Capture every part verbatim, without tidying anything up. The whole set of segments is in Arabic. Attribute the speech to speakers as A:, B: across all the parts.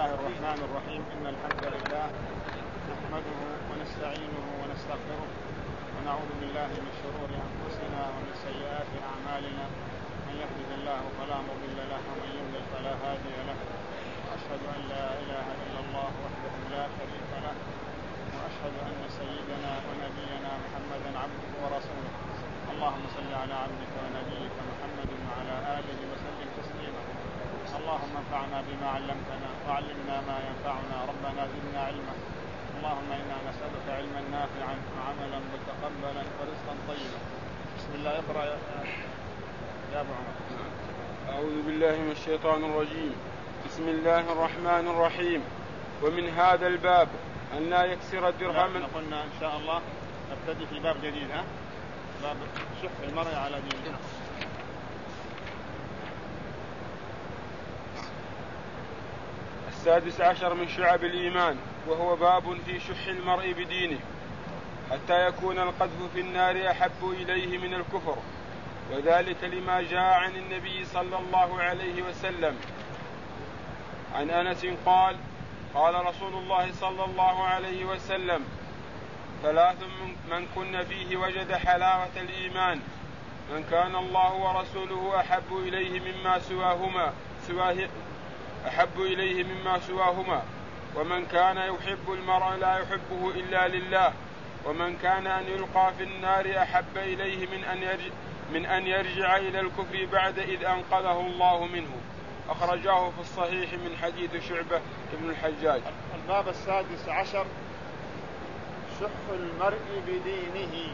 A: الله الرحمن الرحيم. إن الحمد لله نحمده ونستعينه ونستغفره ونعوذ بالله من شرور أنفسنا ومن سيئات أعمالنا. من يهده الله فلا مضل له ومن يضلل فلا هادي له. وأشهد أن لا إله إلا الله وحده لا شريك له وأشهد أن سيدنا ونبينا محمدا عبده ورسوله. اللهم صل على عبدك ونبيك محمد وعلى آله وسلم تسليما. اللهم انفعنا بما علمتنا وعلمنا ما ينفعنا. ربنا زدنا علما. اللهم إنا نسألك علما نافعا وعملا متقبلا ورزقا طيبا. بسم الله. اقرأ يا أبو عمر.
B: أعوذ بالله من الشيطان الرجيم. بسم الله الرحمن الرحيم. ومن هذا الباب أن لا يكسر الدرهم.
A: قلنا إن شاء الله نبتدي في باب جديد، ها؟ باب شح المرء على دينه.
B: السادس عشر من شعب الإيمان، وهو باب في شح المرء بدينه حتى يكون القذف في النار أحب إليه من الكفر، وذلك لما جاء عن النبي صلى الله عليه وسلم عن أنس قال: قال رسول الله صلى الله عليه وسلم: ثلاث من كن فيه وجد حلاوة الإيمان: من كان الله ورسوله أحب إليه مما سواهما سواه أحب إليه مما سواهما، ومن كان يحب المرء لا يحبه إلا لله، ومن كان أن يلقى في النار أحب إليه من أن يرجع, من أن يرجع إلى الكفر بعد إذ أنقذه الله منه. أخرجاه في الصحيح من حديث شعبة بن الحجاج.
A: الباب السادس عشر: شح المرء بدينه.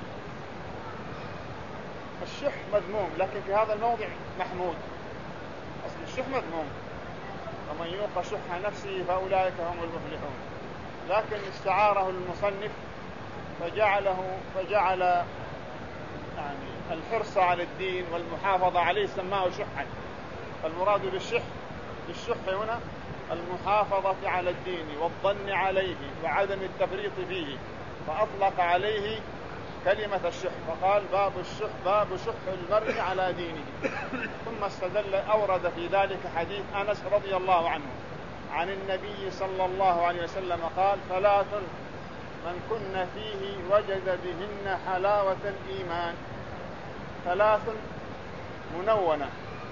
A: الشح مذموم، لكن في هذا الموضع محمود. أصل الشح مذموم: ومن يوق شح نفسه فأولئك هم المفلحون، لكن استعاره المصنف فجعله فجعل يعني الحرص على الدين والمحافظة عليه سماه شحا. فالمراد بالشح بالشح هنا المحافظة على الدين والظن عليه وعدم التفريط فيه، فأطلق عليه كلمة الشح فقال: باب الشح باب شح المرء على دينه. ثم استدل أورد في ذلك حديث أنس رضي الله عنه عن النبي صلى الله عليه وسلم قال: ثلاث من كن فيه وجد بهن حلاوة الإيمان. ثلاث منونة،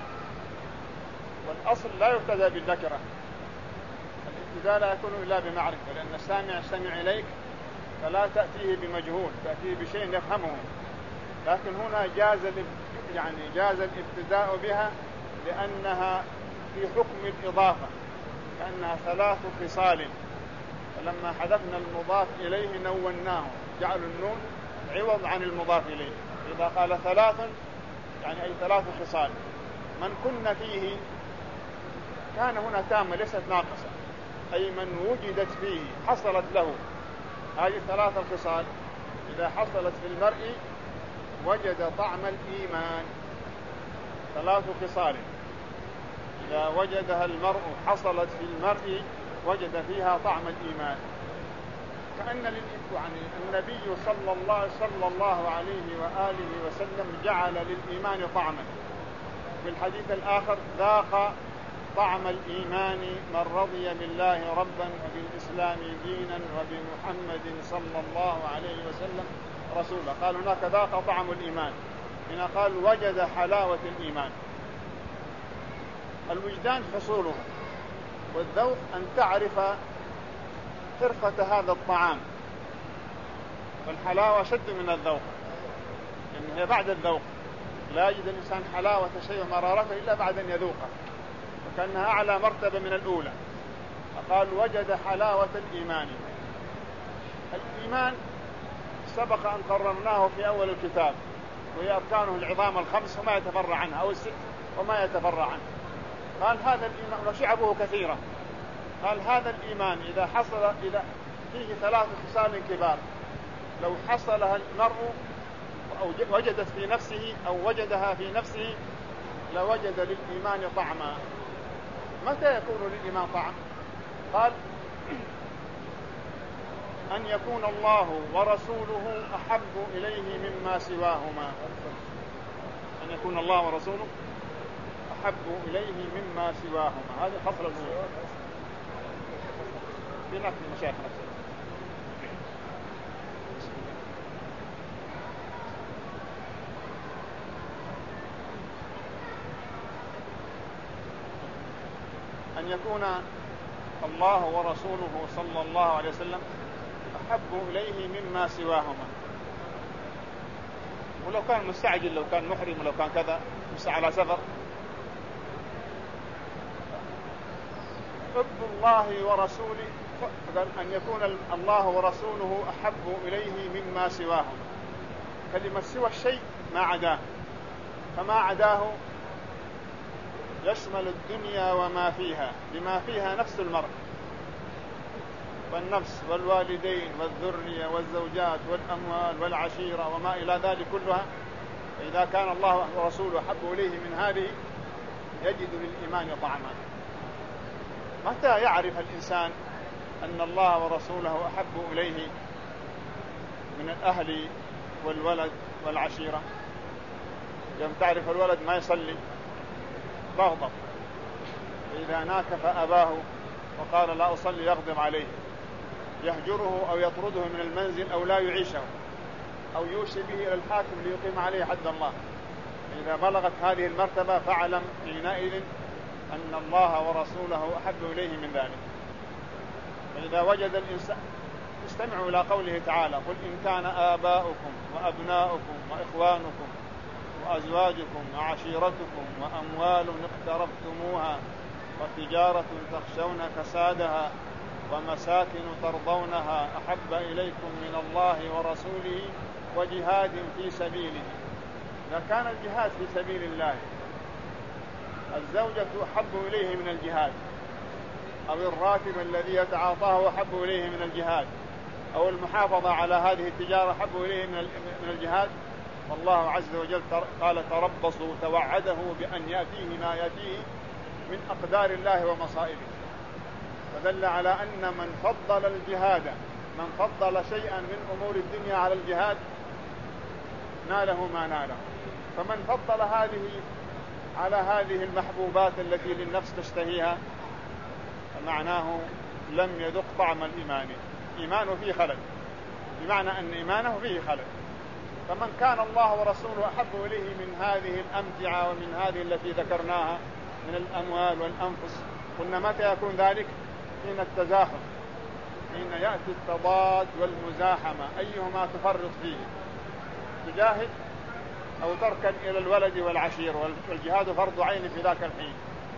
A: والأصل لا يبتدأ بالذكرة. الابتداء لا يكون إلا بمعرفة، لأن السامع سمع إليك فلا تأتيه بمجهول، تأتيه بشيء يفهمه. لكن هنا جاز يعني جاز الابتداء بها لأنها في حكم الإضافة، كأنها ثلاث خصال، فلما حذفنا المضاف إليه نوناه، جعلوا النون عوض عن المضاف إليه. إذا قال ثلاث يعني أي ثلاث خصال. من كن فيه كان هنا تامة ليست ناقصة، أي من وجدت فيه حصلت له هذه الثلاث الخصال. إذا حصلت في المرء وجد طعم الإيمان. ثلاث خصال إذا وجدها المرء حصلت في المرء وجد فيها طعم الإيمان. كأن يعني النبي صلى الله, صلى الله عليه وآله وسلم جعل للإيمان طعما. في الحديث الآخر: ذاق طعم الإيمان من رضي بالله ربا وبالإسلام دينا وبمحمد صلى الله عليه وسلم رسولا. قال هناك: ذاق طعم الإيمان. هنا قال: وجد حلاوة الإيمان. الوجدان حصوله، والذوق أن تعرف حرفة هذا الطعام. والحلاوة شد من الذوق، لأن هي بعد الذوق. لا يجد الإنسان حلاوة شيء ومرارته إلا بعد أن يذوقه، وكأنها أعلى مرتبة من الأولى. فقال: وجد حلاوة الإيمان. الإيمان سبق أن قررناه في أول الكتاب، وهي أركانه العظام الخمس وما يتفرع عنها، أو الست وما يتفرع عنها. قال: هذا الإيمان وشعبه كثيرة. قال: هذا الإيمان إذا حصل إذا فيه ثلاث خصال كبار، لو حصلها المرء أو وجدت في نفسه أو وجدها في نفسه لوجد للإيمان طعما. متى يكون للإيمان طعم؟ قال: أن يكون الله ورسوله أحب إليه مما سواهما. أن يكون الله ورسوله أحب إليه مما سواهما، هذه خصلة الأولى. في نفس المشايخ نفسه. أن يكون الله ورسوله صلى الله عليه وسلم أحب إليه مما سواهما. ولو كان مستعجل، لو كان محرم، ولو كان كذا مش على سفر، حب الله ورسوله أن يكون الله ورسوله أحب إليه مما سواهما. كلمة سوى الشيء ما عداه، فما عداه يشمل الدنيا وما فيها، بما فيها نفس المرء والنفس والوالدين والذرية والزوجات والأموال والعشيرة وما إلى ذلك كلها. فإذا كان الله ورسوله أحب إليه من هذه يجد للإيمان طعما. متى يعرف الإنسان أن الله ورسوله أحب إليه من الأهل والولد والعشيرة؟ يوم تعرف الولد ما يصلي تغضب، إذا ناكف أباه وقال لا أصلي يغضب عليه، يهجره أو يطرده من المنزل أو لا يعيشه أو يوشي به إلى الحاكم ليقيم عليه حد الله. إذا بلغت هذه المرتبة فاعلم حينئذ أن الله ورسوله أحب إليه من ذلك. فإذا وجد الإنسان، استمعوا إلى قوله تعالى: قل إن كان آباؤكم وأبناؤكم وإخوانكم وأزواجكم وعشيرتكم وأموال اقترفتموها وتجارة تخشون كسادها ومساكن ترضونها أحب إليكم من الله ورسوله وجهاد في سبيله. إذا كان الجهاد في سبيل الله الزوجة أحب إليه من الجهاد، أو الراتب الذي يتعاطاه أحب إليه من الجهاد، أو المحافظة على هذه التجارة أحب إليه من الجهاد، والله عز وجل قال: تربصوا، توعده بأن يأتيه ما يأتيه من أقدار الله ومصائبه. فدل على أن من فضل الجهاد، من فضل شيئا من أمور الدنيا على الجهاد ناله ما ناله. فمن فضل هذه على هذه المحبوبات التي للنفس تشتهيها فمعناه لم يذق طعم الإيمان، إيمانه فيه خلل، بمعنى أن إيمانه فيه خلل. فمن كان الله ورسوله أحب إليه من هذه الأمتعة ومن هذه التي ذكرناها من الأموال والأنفس، قلنا متى يكون ذلك؟ حين التزاحم، حين يأتي التضاد والمزاحمة، أيهما تفرط فيه، تجاهد أو تركن إلى الولد والعشير، والجهاد فرض عين في ذاك الحين،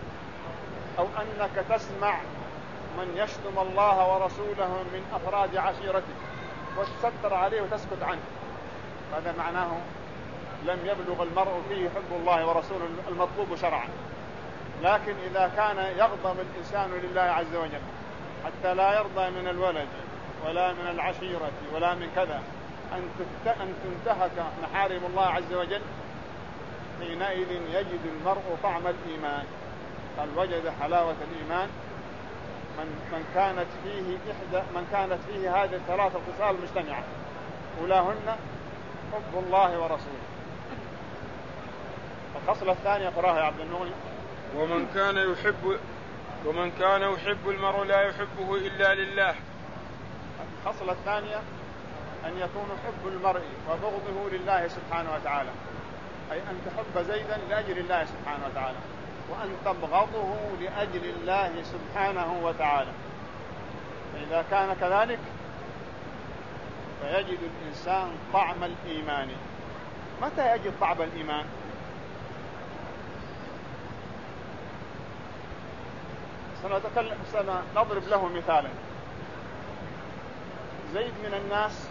A: أو أنك تسمع من يشتم الله ورسوله من أفراد عشيرتك وتستر عليه وتسكت عنه، هذا معناه لم يبلغ المرء فيه حب الله ورسوله المطلوب شرعا. لكن إذا كان يغضب الإنسان لله عز وجل حتى لا يرضى من الولد ولا من العشيرة ولا من كذا أن تنتهك محارم الله عز وجل، حينئذ يجد المرء طعم الإيمان. قال: وجد حلاوة الإيمان من من كانت فيه إحدى من كانت فيه هذه الثلاثة خصال مجتمعة، أولاهن حب الله ورسوله. الخصلة الثانية قراها يا عبد المغني:
B: ومن كان يحب ومن كان يحب المرء لا يحبه إلا لله.
A: الخصلة الثانية أن يكون حب المرء وبغضه لله سبحانه وتعالى، أي أن تحب زيدا لأجل الله سبحانه وتعالى، وأن تبغضه لأجل الله سبحانه وتعالى. فإذا كان كذلك فيجد الإنسان طعم الإيمان. متى يجد طعم الإيمان؟ سنتكلم سنضرب له مثالا. زيد من الناس،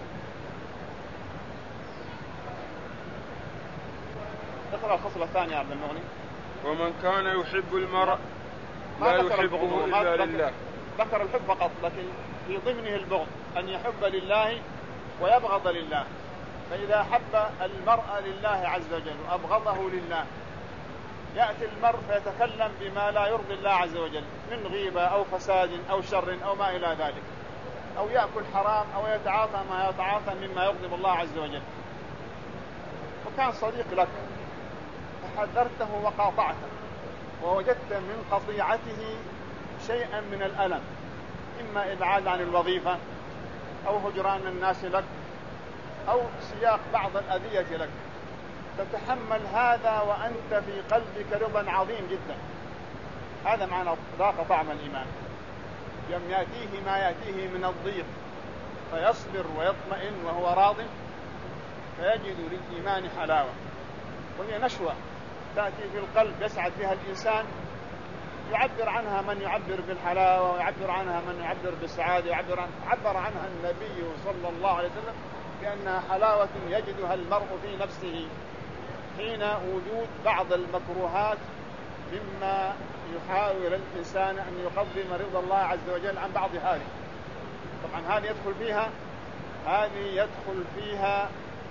A: اقرأ الخصلة الثانية يا عبد المغني.
B: ومن كان يحب المرء لا يحبه إلا لله.
A: ذكر الحب فقط، لكن في ضمنه البغض، أن يحب لله ويبغض لله. فإذا حب المرء لله عز وجل وأبغضه لله، يأتي المرء فيتكلم بما لا يرضي الله عز وجل من غيبة أو فساد أو شر أو ما إلى ذلك، أو يأكل حرام أو يتعاطى ما يتعاطى مما يغضب الله عز وجل. وكان صديق لك فحذرته وقاطعته ووجدت من قطيعته شيئا من الألم، إما إبعاد عن الوظيفة أو هجران الناس لك أو سياق بعض الأذية لك، تتحمل هذا وأنت في قلبك رضا عظيم جدا. هذا معنى ذاق طعم الإيمان. يوم يأتيه ما يأتيه من الضيق فيصبر ويطمئن وهو راض، فيجد للإيمان حلاوة، وهي نشوة تأتي في القلب يسعد بها الإنسان، يعبر عنها من يعبر بالحلاوة، ويعبر عنها من يعبر بالسعادة، يعبر عن... عبر عنها النبي صلى الله عليه وسلم بأنها حلاوة يجدها المرء في نفسه حين وجود بعض المكروهات مما يحاول الإنسان أن يقدم رضا الله عز وجل عن بعض هذه. طبعا هذه يدخل فيها هذه يدخل فيها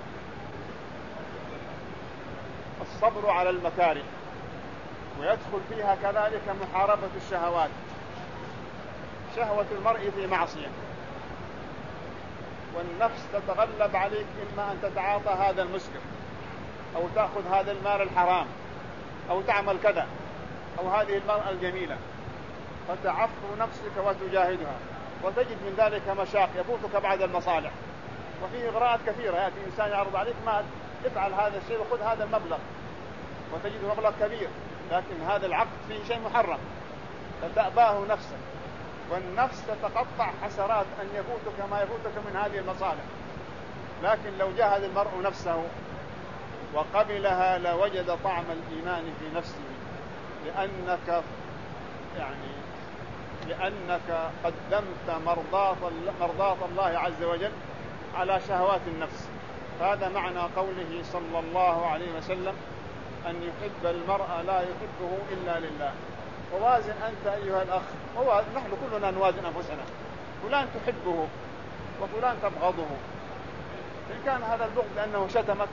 A: الصبر على المكاره، ويدخل فيها كذلك محاربة الشهوات. شهوة المرء في معصية، والنفس تتغلب عليك إما أن تتعاطى هذا المسكر، أو تأخذ هذا المال الحرام، أو تعمل كذا، أو هذه المرأة الجميلة، فتعفو نفسك وتجاهدها، وتجد من ذلك مشاق يفوتك بعد المصالح. وفيه إغراءات كثيرة، يأتي إنسان يعرض عليك ما افعل هذا الشيء وخذ هذا المبلغ، وتجد مبلغ كبير، لكن هذا العقد فيه شيء محرم، فتأباه نفسك، والنفس تتقطع حسرات أن يفوتك ما يفوتك من هذه المصالح. لكن لو جاهد المرء نفسه وقبلها لوجد طعم الإيمان في نفسه، لأنك يعني لأنك قدمت مرضاة مرضاة الله عز وجل على شهوات النفس. هذا معنى قوله صلى الله عليه وسلم أن يحب المرء لا يحبه إلا لله. ووازن أنت أيها الأخ، هو نحن كلنا نوازن أنفسنا، فلان تحبه وفلان تبغضه. إن كان هذا البغض لأنه شتمك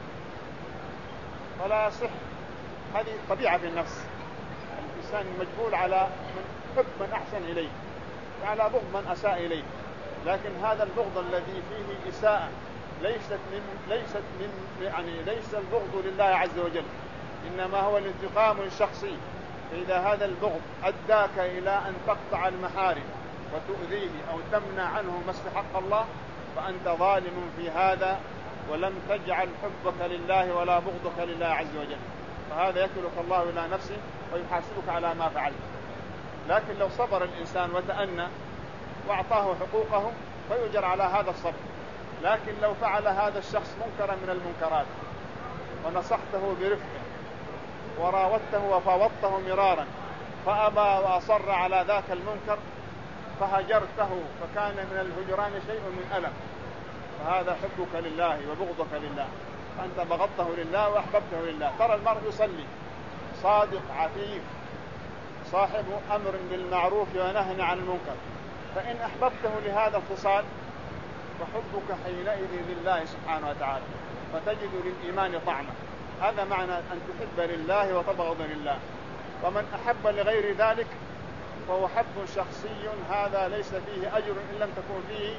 A: فلا يصح، هذه طبيعة في النفس. الإنسان مجبول على من حب من أحسن إليه وعلى بغض من أساء إليه، لكن هذا البغض الذي فيه إساءة ليست من ليست من يعني ليس البغض لله عز وجل، إنما هو الانتقام الشخصي. فإذا هذا البغض أداك إلى أن تقطع المحارم وتؤذيه أو تمنع عنه ما استحق الله، فأنت ظالم في هذا، ولم تجعل حبك لله ولا بغضك لله عز وجل. فهذا يكلك الله إلى نفسه ويحاسبك على ما فعلت. لكن لو صبر الإنسان وتأنى وأعطاه حقوقه فيؤجر على هذا الصبر. لكن لو فعل هذا الشخص منكرا من المنكرات ونصحته برفق وراودته وفاوضته مرارا فأبى وأصر على ذاك المنكر فهجرته، فكان من الهجران شيء من ألم، فهذا حبك لله وبغضك لله، فأنت بغضته لله وأحببته لله. ترى المرء يصلي صادق عفيف صاحب أمر بالمعروف ونهي عن المنكر، فإن أحببته لهذا الخصال فحبك حينئذ لله سبحانه وتعالى، فتجد للإيمان طعمه. هذا معنى أن تحب لله وتبغض لله. ومن أحب لغير ذلك فهو حب شخصي، هذا ليس فيه أجر إن لم تكن فيه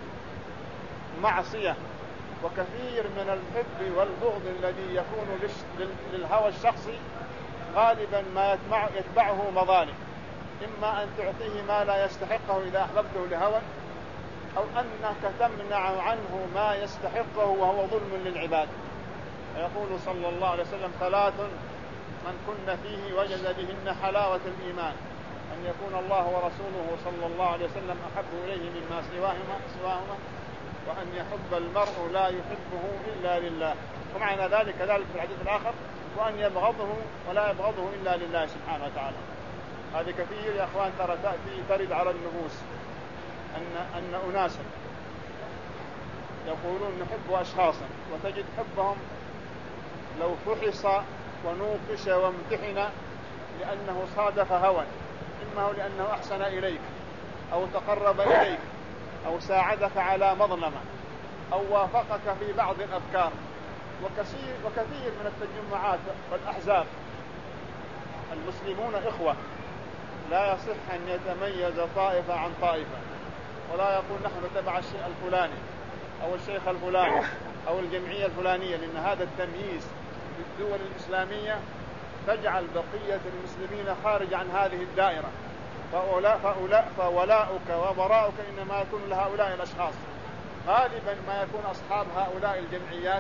A: معصية. وكثير من الحب والبغض الذي يكون للهوى الشخصي غالبا ما يتبعه مظالم، إما أن تعطيه ما لا يستحقه إذا أحببته لهوى، أو أنك تمنع عنه ما يستحقه وهو ظلم للعباد. يقول صلى الله عليه وسلم: ثلاث من كن فيه وجد بهن حلاوة الإيمان، أن يكون الله ورسوله صلى الله عليه وسلم أحب إليه مما سواهما, سواهما وأن يحب المرء لا يحبه إلا لله. ومعنى ذلك كذلك في الحديث الآخر: وأن يبغضه ولا يبغضه إلا لله سبحانه وتعالى. هذه كثير يا أخوان ترى تأتي ترد على النفوس أن, أن أناسا يقولون نحب أشخاصا، وتجد حبهم لو فحص ونوقش وامتحن لأنه صادف هوى، إما هو لأنه أحسن إليك أو تقرب إليك أو ساعدك على مظلمة أو وافقك في بعض الأفكار. وكثير, وكثير من التجمعات والأحزاب المسلمون إخوة، لا يصح أن يتميز طائفة عن طائفة، ولا يقول نحن تبع الشيء الفلاني أو الشيخ الفلاني أو الجمعية الفلانية، لأن هذا التمييز في الدول الإسلامية تجعل بقية المسلمين خارج عن هذه الدائرة، فأولاء فأولاء فولاؤك وبراؤك إنما يكون لهؤلاء الأشخاص. غالبا ما يكون أصحاب هؤلاء الجمعيات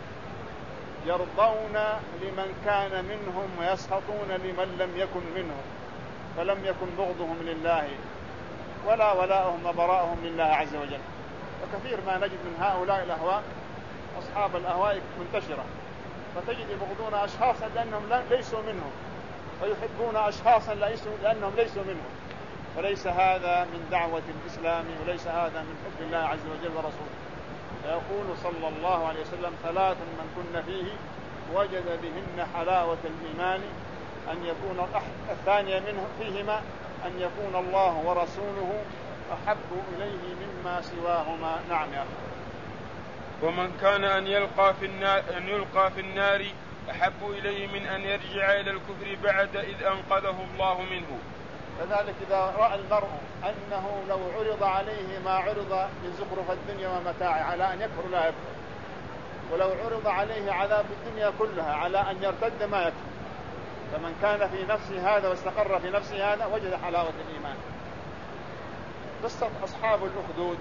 A: يرضون لمن كان منهم ويسخطون لمن لم يكن منهم، فلم يكن بغضهم لله ولا ولاؤهم وبراؤهم لله عز وجل. وكثير ما نجد من هؤلاء الأهواء أصحاب الأهواء منتشرة، فتجد يبغضون أشخاصا لأنهم ليسوا منهم، ويحبون أشخاصا لأنهم ليسوا منهم. وليس هذا من دعوة الإسلام، وليس هذا من حب الله عز وجل ورسوله. فيقول صلى الله عليه وسلم: ثلاث من كن فيه وجد بهن حلاوة الإيمان، أن يكون الثانية منه فيهما أن يكون الله ورسوله أحب إليه مما سواهما. نعم يا أخي.
B: ومن كان أن يلقى في النار أن يلقى في النار أحب إليه من أن يرجع إلى الكفر بعد إذ أنقذه الله منه.
A: كذلك إذا رأى المرء أنه لو عرض عليه ما عرض من زخرف الدنيا ومتاعه على أن يكفر لا يكفر، ولو عرض عليه عذاب الدنيا كلها على أن يرتد ما يكفر. فمن كان في نفسه هذا واستقر في نفسه هذا وجد حلاوة الإيمان. قصة أصحاب الأخدود: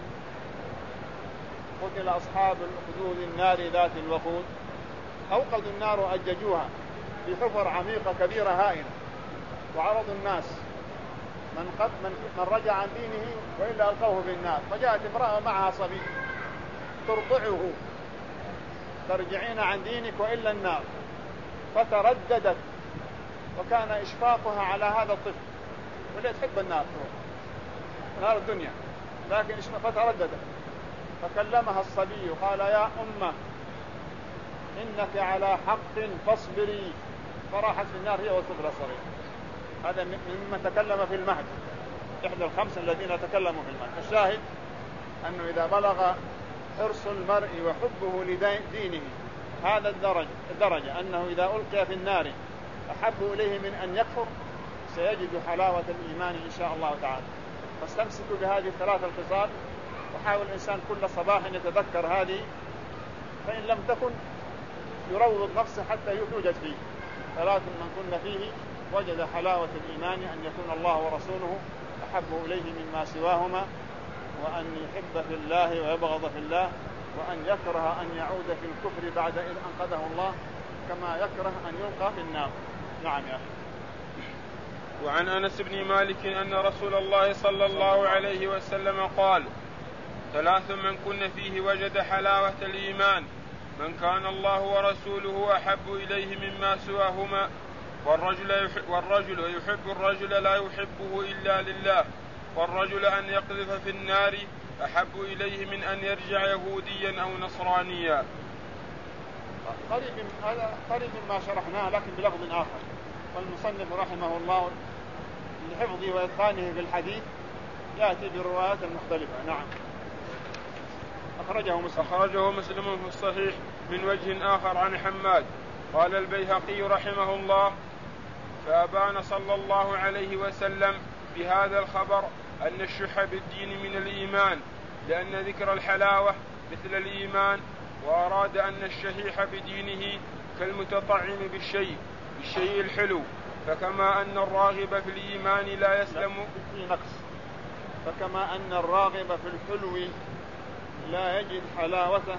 A: قتل أصحاب الأخدود النار ذات الوقود، أوقدوا النار وأججوها في حفر عميقة كبيرة هائلة، وعرضوا الناس من, قد من, من رجع عن دينه وإلا ألقوه في النار. فجاءت امرأة معها صبي ترضعه: ترجعين عن دينك وإلا النار. فترددت، وكان إشفاقها على هذا الطفل، ولا تحب النار نار الدنيا، لكن فترددت. فكلمها الصبي قال: يا أمة إنك على حق فاصبري. فراحت في النار هي والطفل الصغير. هذا ممن تكلم في المهد، إحدى الخمسة الذين تكلموا في المهد. الشاهد أنه إذا بلغ حرص المرء وحبه لدينه هذا الدرجة, الدرجة أنه إذا ألقي في النار أحب إليه من أن يكفر، سيجد حلاوة الإيمان إن شاء الله تعالى. فاستمسكوا بهذه الثلاثة الخصال، وحاول الإنسان كل صباح أن يتذكر هذه، فإن لم تكن يروض نفسه حتى يوجد فيه. ثلاث من كن فيه وجد حلاوة الإيمان، أن يكون الله ورسوله أحب إليه مما سواهما، وأن يحب في الله ويبغض في الله، وأن يكره أن يعود في الكفر بعد إذ أنقذه الله، كما يكره أن يلقى في النار. نعم يا أخي.
B: وعن أنس بن مالك أن رسول الله صلى الله عليه وسلم قال: ثلاث من كن فيه وجد حلاوة الإيمان: من كان الله ورسوله أحب إليه مما سواهما، والرجل يحب, والرجل يحب الرجل لا يحبه إلا لله، والرجل أن يقذف في النار أحب إليه من أن يرجع يهوديا أو نصرانيا.
A: قريب هذا قريب مما شرحناه لكن بلفظ آخر. والمصنف رحمه الله لحفظه وإتقانه في الحديث يأتي بالروايات المختلفة. نعم. أخرجه مسلم
B: أخرجه مسلم في الصحيح من وجه آخر عن حماد. قال البيهقي رحمه الله: فأبان صلى الله عليه وسلم بهذا الخبر أن الشح بالدين من الإيمان، لأن ذكر الحلاوة مثل الإيمان، وأراد أن الشحيح بدينه كالمتطعم بالشيء بالشيء الحلو. فكما أن الراغب في الإيمان لا يسلم
A: في نقص فكما أن الراغب في الحلو لا يجد حلاوته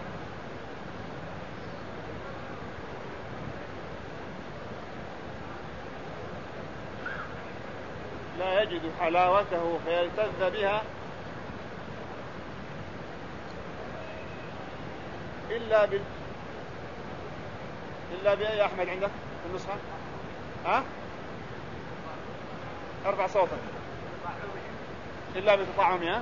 A: لا يجد حلاوته فيلتذ بها إلا بال إلا بأي أحمد عندك في النسخة؟ ها؟ ارفع صوتك. إلا بتطعمها.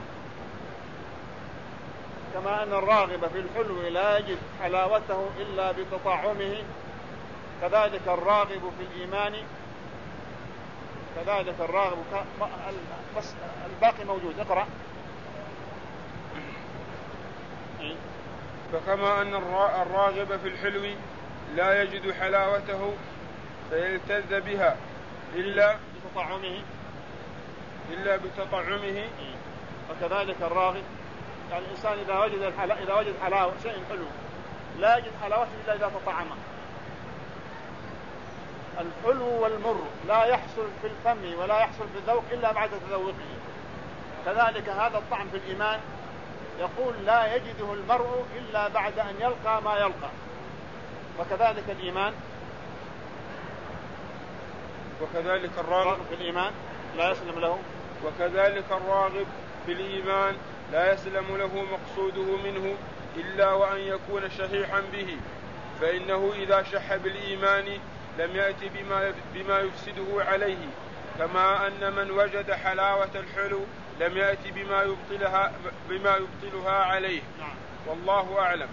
A: كما أن الراغب في الحلو لا يجد حلاوته إلا بتطعمه، كذلك الراغب في الإيمان كذلك الراغب بس الباقي موجود. اقرأ.
B: فكما أن الراغب في الحلو لا يجد حلاوته فيلتذ بها إلا
A: بتطعمه
B: إلا بتطعمه
A: وكذلك الراغب، يعني الإنسان إذا وجد الحلا... إذا وجد حلاوة شيء حلو لا يجد حلاوته إلا إذا تطعمه. الحلو والمر لا يحصل في الفم ولا يحصل في الذوق إلا بعد تذوقه. كذلك هذا الطعم في الإيمان يقول لا يجده المرء إلا بعد أن يلقى ما يلقى. وكذلك الإيمان
B: وكذلك الراغب
A: في الإيمان لا يسلم له
B: وكذلك الراغب في الإيمان لا يسلم له مقصوده منه إلا وأن يكون شحيحا به، فإنه إذا شح بالإيمان لم يأتي بما, بما يفسده عليه، كما أن من وجد حلاوة الحلو لم يأتي بما يبطلها, بما يبطلها عليه. والله أعلم.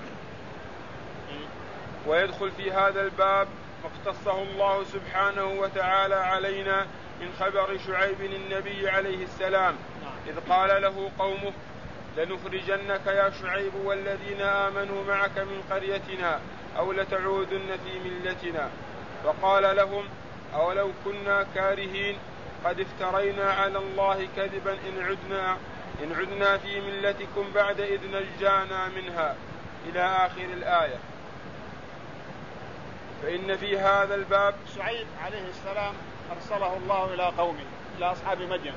B: ويدخل في هذا الباب ما اختصه الله سبحانه وتعالى علينا من خبر شعيب النبي عليه السلام إذ قال له قومه لنخرجنك يا شعيب والذين آمنوا معك من قريتنا أو لتعودن في ملتنا، فقال لهم أولو كنا كارهين قد افترينا على الله كذبا إن عدنا, إن عدنا في ملتكم بعد إذ نجانا منها إلى آخر الآية. فإن في هذا الباب
A: شعيب عليه السلام أرسله الله إلى قومه إلى أصحاب مدين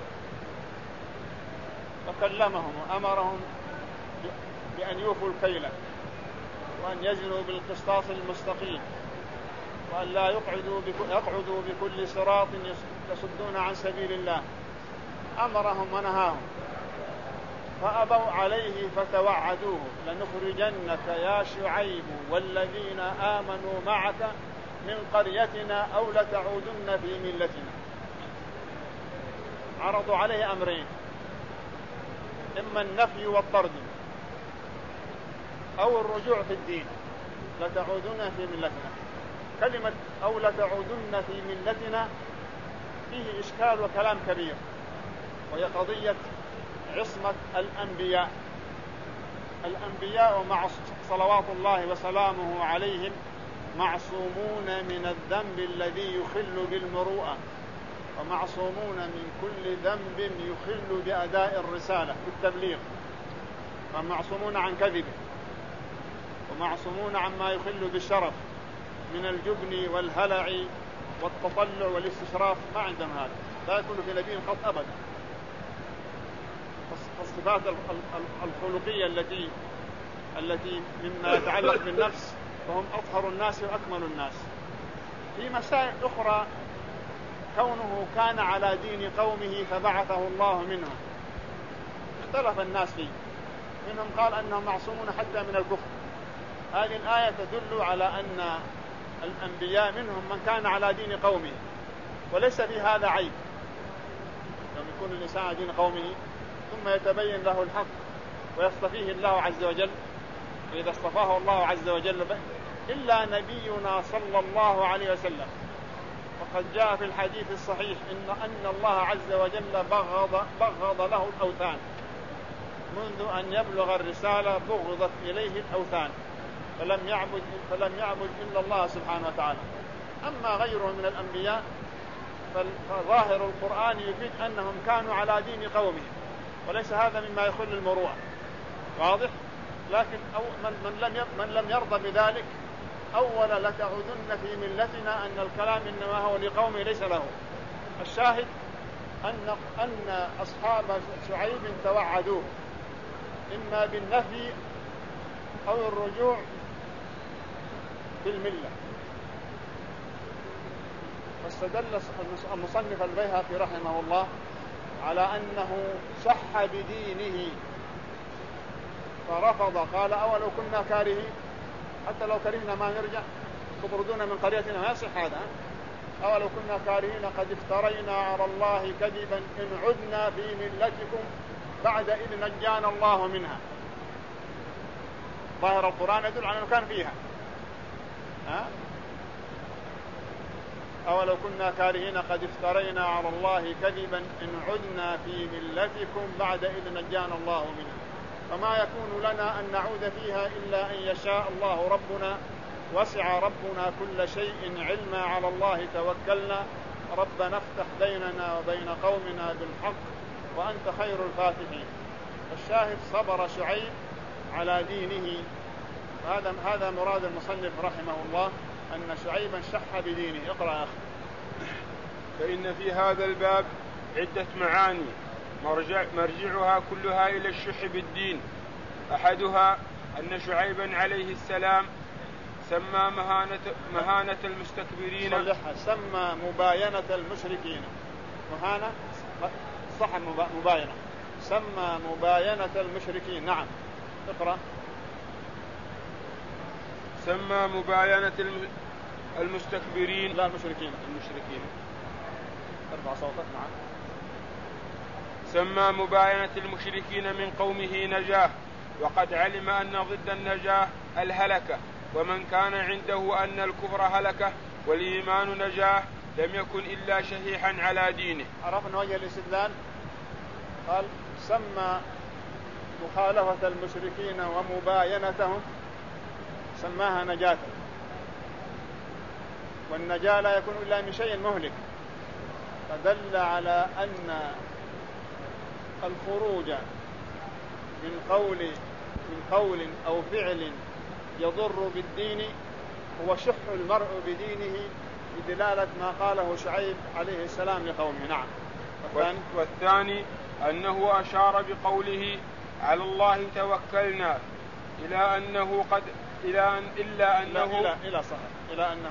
A: وكلمهم وأمرهم بأن يوفوا الكيل وأن يزنوا بالقسطاس المستقيم وأن لا يقعدوا, يقعدوا بكل صراط يصدون عن سبيل الله. أمرهم ونهاهم فأبوا عليه فتوعدوه لنخرجنك يا شعيب والذين آمنوا معك من قريتنا أو لتعودن في ملتنا. عرضوا عليه أمرين، إما النفي والطرد أو الرجوع في الدين. لتعودن في ملتنا، كلمة أو لتعودن في ملتنا فيه إشكال وكلام كبير، وهي قضية عصمة الأنبياء. الأنبياء مع صلوات الله وسلامه عليهم معصومون من الذنب الذي يخل بالمروءة، ومعصومون من كل ذنب يخل بأداء الرسالة بالتبليغ، ومعصومون عن كذبه، ومعصومون عما يخل بالشرف من الجبن والهلع والتطلع والاستشراف. ما عندهم هذا، لا يكون في نبي قط أبدا. الصفات الخلقية التي التي مما يتعلق بالنفس فهم أطهر الناس وأكمل الناس. في مسائل أخرى كونه كان على دين قومه فبعثه الله منهم اختلف الناس فيه، منهم قال أنهم معصومون حتى من الكفر. هذه الآية تدل على أن الأنبياء منهم من كان على دين قومه، وليس في هذا عيب. لما يكون الإنسان على دين قومه ثم يتبين له الحق ويصطفيه الله عز وجل، فإذا اصطفاه الله عز وجل إلا نبينا صلى الله عليه وسلم، وقد جاء في الحديث الصحيح إن أن الله عز وجل بغض, بغض له الأوثان، منذ أن يبلغ الرسالة بغضت إليه الأوثان، فلم يعبد, فلم يعبد إلا الله سبحانه وتعالى. أما غيره من الأنبياء فظاهر القرآن يفيد أنهم كانوا على دين قومهم، وليس هذا مما يخل المروءة، واضح؟ لكن أو من, من, لم من لم يرضى بذلك أول لتعودن في ملتنا أن الكلام إنما هو لقومه ليس له. الشاهد أن, أن أصحاب شعيب توعدوه إما بالنفي أو الرجوع في الملة. فاستدل المصنف البيهقي رحمه الله على أنه شح بدينه فرفض، قال أولو كنا كارهين، حتى لو كرهنا ما نرجع، تطردون من قريتنا، ما يصح هذا. أولو كنا كارهين قد افترينا على الله كذبا إن عدنا في ملتكم بعد إذ نجانا الله منها. ظاهر القرآن يدل على أنه كان فيها. ها؟ أولو كنا كارهين قد افترينا على الله كذبا إن عدنا في ملتكم بعد إذ نجانا الله منها، فما يكون لنا أن نعود فيها إلا أن يشاء الله ربنا، وسع ربنا كل شيء علما، على الله توكلنا، ربنا افتح بيننا وبين قومنا بالحق وأنت خير الفاتحين. الشاهد صبر شعيب على دينه. هذا هذا مراد المصنف رحمه الله، أن شعيبا شح بدينه. اقرأ يا أخي.
B: فإن في هذا الباب عدة معاني مرجع مرجعها كلها إلى الشح بالدين. أحدها أن شعيبا عليه السلام سمى مهانة, مهانة المستكبرين
A: صلحها سمى مباينة المشركين مهانة صح مباينة سمى مباينة المشركين. نعم اقرأ.
B: سمى مباينة المستكبرين
A: لا المشركين
B: المشركين
A: ارفع صوتك. نعم.
B: سمى مباينة المشركين من قومه نجاه، وقد علم أن ضد النجاه الهلكة، ومن كان عنده أن الكفر هلكة والإيمان نجاه لم يكن إلا شهيحا على دينه.
A: عرفنا وجه الاستدلال. قال سمى مخالفة المشركين ومباينتهم سماها نجاة، والنجاة لا يكون إلا من شيء مهلك، فدل على أن الخروج من قول من قول أو فعل يضر بالدين هو شح المرء بدينه بدلالة ما قاله شعيب عليه السلام لقومه. نعم.
B: والثاني, والثاني أنه أشار بقوله على الله توكلنا إلى أنه قد إلى أن إلا أنه
A: إلى إلى صح إلى أنه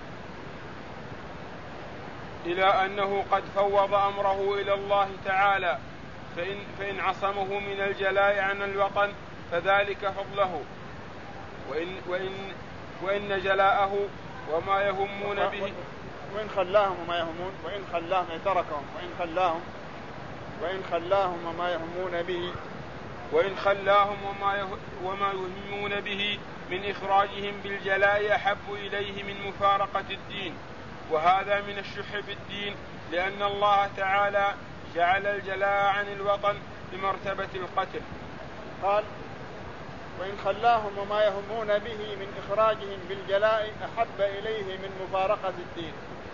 B: إلى أنه قد فوض أمره إلى الله تعالى، فإن, فإن عصمه من الجلاء عن الوطن فذلك فضله، وإن, وإن, وإن جلاءه وما يهمون به
A: وإن خلاهم وما يهمون وإن خلاهم أي تركهم وإن خلاهم وإن خلاهم وما يهمون به
B: وإن خلاهم وما, وما يهمون به من إخراجهم بالجلاء أحب إليه من مفارقة الدين، وهذا من الشح بالدين، لأن الله تعالى جعل الجلاء عن الوطن بمرتبة القتل.
A: قال وإن خلاهم وما يهمون به من إخراجهم بالجلاء أحب إليه من مفارقة الدين،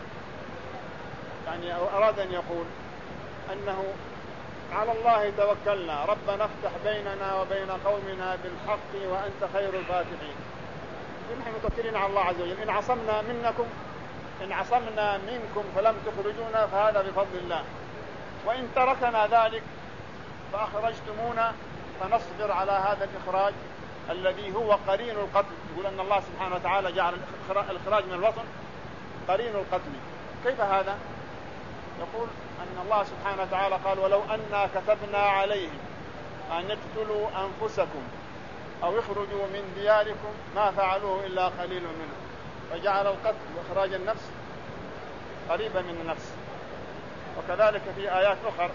A: يعني أراد أن يقول أنه على الله توكلنا ربنا افتح بيننا وبين قومنا بالحق وأنت خير الفاتحين. نحن متوكلين على الله عز وجل، إن عصمنا منكم إن عصمنا منكم فلم تخرجونا فهذا بفضل الله، وإن تركنا ذلك فأخرجتمونا فنصبر على هذا الإخراج الذي هو قرين القتل. يقول أن الله سبحانه وتعالى جعل الإخراج من الوطن قرين القتل. كيف هذا؟ يقول أن الله سبحانه وتعالى قال ولو أنا كتبنا عليهم أن يقتلوا أنفسكم أو يخرجوا من دياركم ما فعلوه إلا قليل منهم، فجعل القتل وإخراج النفس قريبا من النفس. وكذلك في آيات أخرى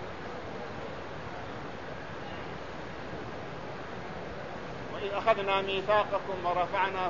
A: وإذ أخذنا ميثاقكم ورفعنا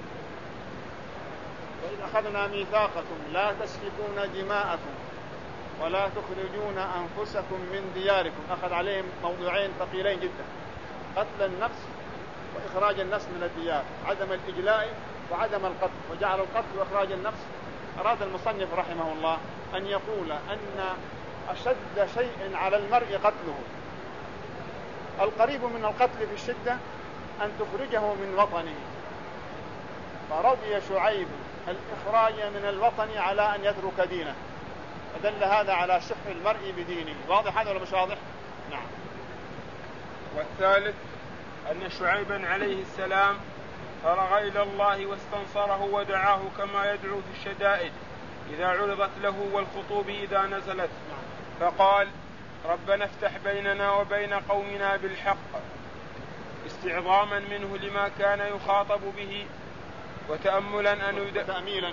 A: وإذ أخذنا ميثاقكم لا تسفكون دماءكم ولا تخرجون أنفسكم من دياركم. أخذ عليهم موضوعين ثقيلين جدا، قتل النفس وإخراج النفس من الديار، عدم الإجلاء وعدم القتل، وجعل القتل وإخراج النفس. أراد المصنف رحمه الله أن يقول أن أشد شيء على المرء قتله، القريب من القتل في الشدة أن تخرجه من وطنه، فرضي شعيب الإخراج من الوطن على أن يترك دينه، فدل هذا على شح المرء بدينه. واضح هذا ولا مش واضح؟ نعم.
B: والثالث أن شعيبا عليه السلام فرغ إلى الله واستنصره ودعاه كما يدعو في الشدائد إذا عرضت له والخطوب إذا نزلت، فقال ربنا افتح بيننا وبين قومنا بالحق، استعظاما منه لما كان يخاطب به وتأملا أن يد...
A: وتأميلا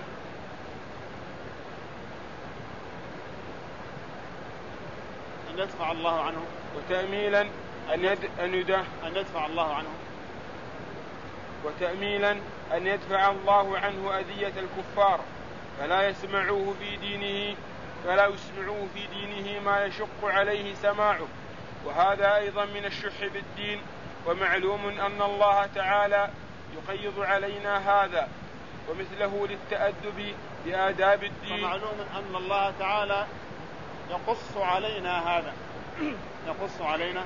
A: أن يدفع الله عنه
B: وتأميلا أن, يد... أن, يد...
A: أن يدفع الله عنه
B: وتأميلا أن يدفع الله عنه أذية الكفار فلا يسمعوه في دينه فلا يسمعوه في دينه ما يشق عليه سماعه. وهذا أيضا من الشح بالدين، ومعلوم أن الله تعالى يقيض علينا هذا ومثله للتأدب بآداب الدين.
A: ومعلوم أن الله تعالى يقص علينا هذا يقص علينا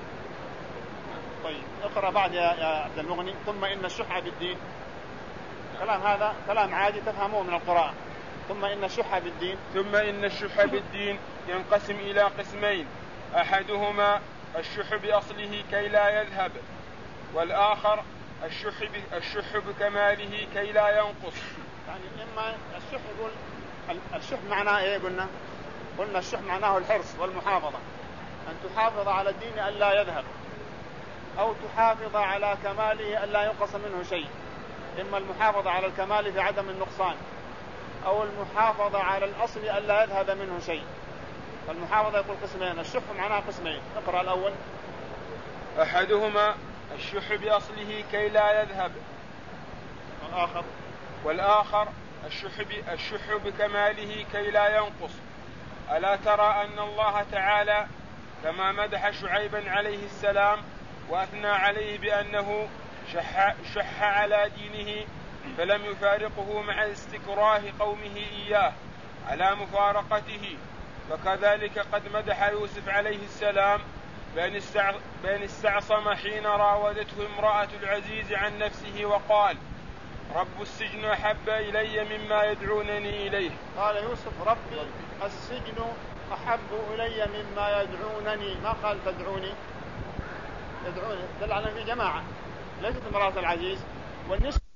A: طيب اقرأ بعد يا عبد المغني. ثم إن الشح بالدين كلام هذا كلام عادي تفهموه من القراءة. ثم إن الشح بالدين
B: ثم إن الشح بالدين ينقسم إلى قسمين، أحدهما الشح بأصله كي لا يذهب، والآخر الشح الشح بكماله كي لا ينقص.
A: يعني إما الشح يقول الشح معناه إيه؟ قلنا قلنا الشح معناه الحرص والمحافظة، أن تحافظ على الدين ألا يذهب، أو تحافظ على كماله ألا ينقص منه شيء. إما المحافظة على الكمال في عدم النقصان، أو المحافظة على الأصل ألا يذهب منه شيء. فالمحافظة يقول قسمين، الشح معناه قسمين. اقرأ الأول.
B: أحدهما الشح بأصله كي لا يذهب،
A: والآخر
B: والآخر الشح, الشح بكماله كي لا ينقص. ألا ترى أن الله تعالى كما مدح شعيبا عليه السلام وأثنى عليه بأنه شح, شح على دينه فلم يفارقه مع استكراه قومه إياه على مفارقته، فكذلك قد مدح يوسف عليه السلام بأن استعصم حين راودته امرأة العزيز عن نفسه وقال رب السجن أحب إلي مما يدعونني إليه.
A: قال يوسف ربي السجن أحب إلي مما يدعونني، ما قال تدعوني، يدعوني دل على في جماعة ليست امرأة العزيز. والنسبة